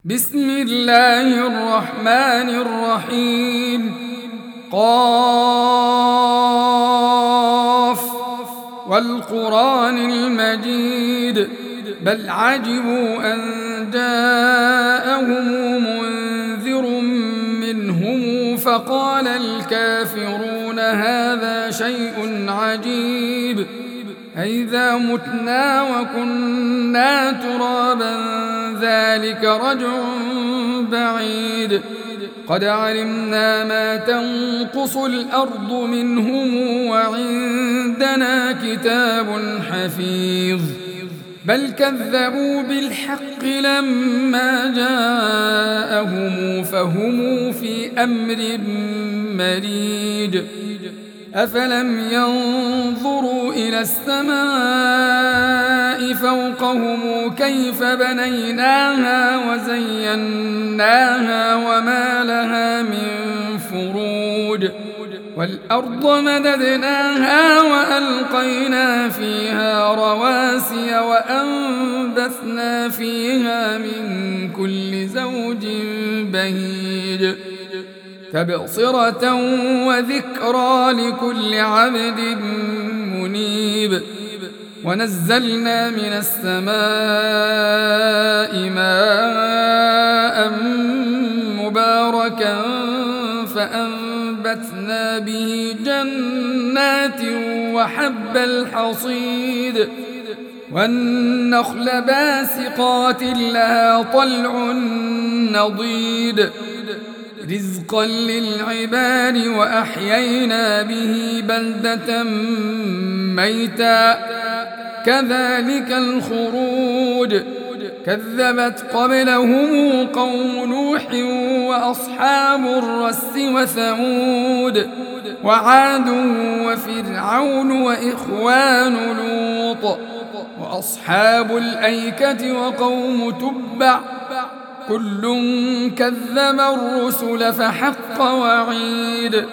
بسم الله الرحمن الرحيم. قاف والقرآن المجيد بل عجبوا أن جاءهم منذر منهم فقال الكافرون هذا شيء عجيب أئذا متنا وكنا ترابا ذلك رجع بعيد قد علمنا ما تنقص الأرض منهم وعندنا كتاب حفيظ بل كذبوا بالحق لما جاءهم فهم في أمر مريج أفلم ينظروا إلى السماء فوقهم كيف بنيناها وزيناها وما لها من فروج والأرض مددناها وألقينا فيها رواسي وأنبثنا فيها من كل زوج بهيج تبصرة وذكرى لكل عبد منيب ونزلنا من السماء ماء مباركا فأنبتنا به جنات وحب الحصيد والنخل باسقات لها طلع نضيد رزقا للعباد وأحيينا به بلدة ميتا كذلك الخروج كذبت قبلهم قوم نوح وأصحاب الرس وثمود وعاد وفرعون وإخوان لوط وأصحاب الأيكة وقوم تبع كل كذب الرسل فحق وعيد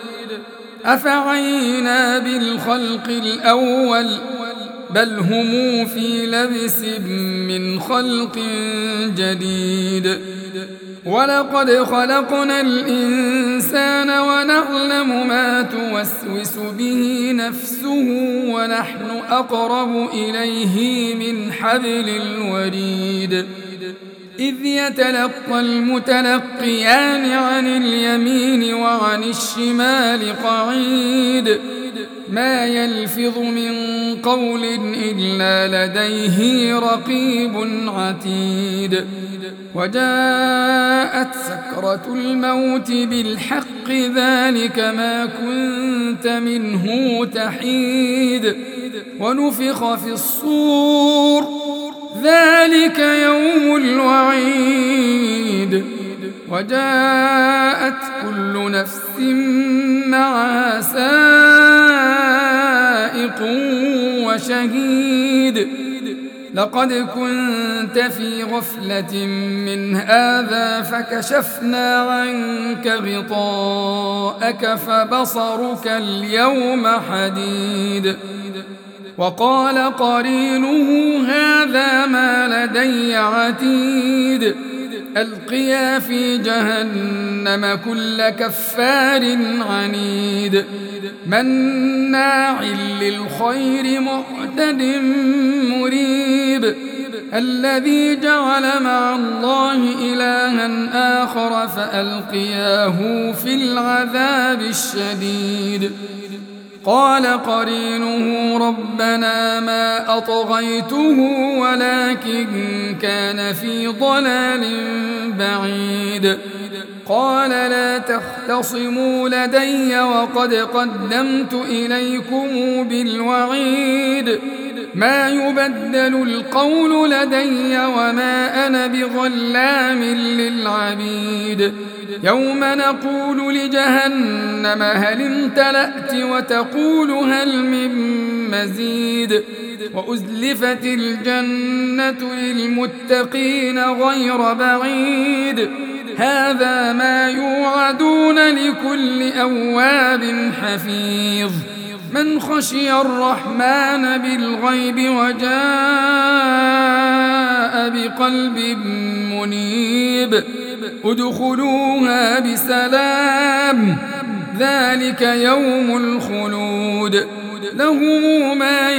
أفعينا بالخلق الأول بل هم في لبس من خلق جديد ولقد خلقنا الإنسان ونعلم ما توسوس به نفسه ونحن أقرب إليه من حبل الوريد إذ يتلقى المتلقيان عن اليمين وعن الشمال قعيد ما يلفظ من قول إلا لديه رقيب عتيد وجاءت سكرة الموت بالحق ذلك ما كنت منه تحيد ونفخ في الصور ذلك يوم الوعيد وجاءت كل نفس معها سائق وشهيد لقد كنت في غفلة من هذا فكشفنا عنك غطاءك فبصرك اليوم حديد وقال قرينه هذا ما لدي عتيد ألقيا في جهنم كل كفار عنيد مناع للخير معتد مريب الذي جعل مع الله إلها آخر فألقياه في العذاب الشديد قال قرينه ربنا ما أطغيته ولكن كان في ضلال بعيد قال لا تختصموا لدي وقد قدمت إليكم بالوعيد ما يبدل القول لدي وما أنا بظلام للعبيد يوم نقول لجهنم هل امتلأت وتقول هل من مزيد وأزلفت الجنة للمتقين غير بعيد هذا ما يوعدون لكل أواب حفيظ من خشي الرحمن بالغيب وجاء بقلب منيب ادخلوها بسلام ذلك يوم الخلود لهم ما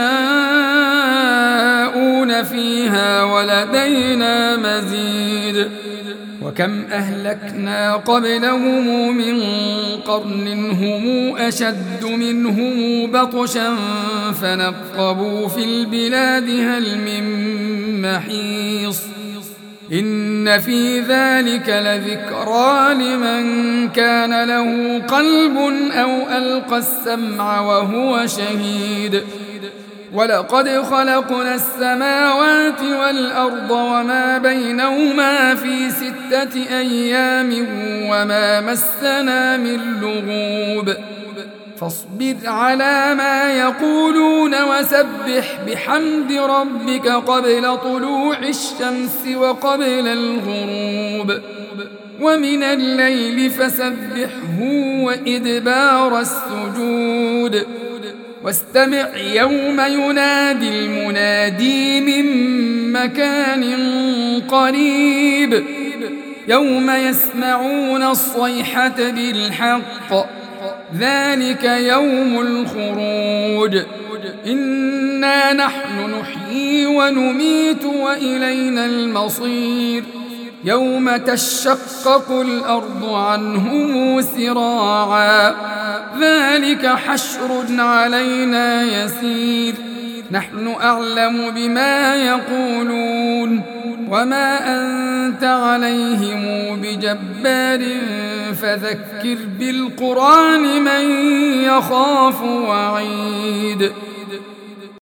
يشاءون فيها ولدينا مزيد وكم أهلكنا قبلهم من قرن هم أشد منهم بطشا فنقبوا في البلاد هل من محيص إن في ذلك لذكرى لمن كان له قلب أو ألقى السمع وهو شهيد ولقد خلقنا السماوات والأرض وما بينهما في 6 أيام وما مسنا من لغوب فاصبر على ما يقولون وسبح بحمد ربك قبل طلوع الشمس وقبل الغروب ومن الليل فسبحه وإدبار السجود واستمع يوم ينادي المنادي من مكان قريب يوم يسمعون الصيحة بالحق ذلك يوم الخروج إنا نحن نحيي ونميت وإلينا المصير يوم تشقق الأرض عنهم سراعا ذلك حشر علينا يسير نحن أعلم بما يقولون وما أنت عليهم بجبار فذكر بالقرآن من يخاف وعيد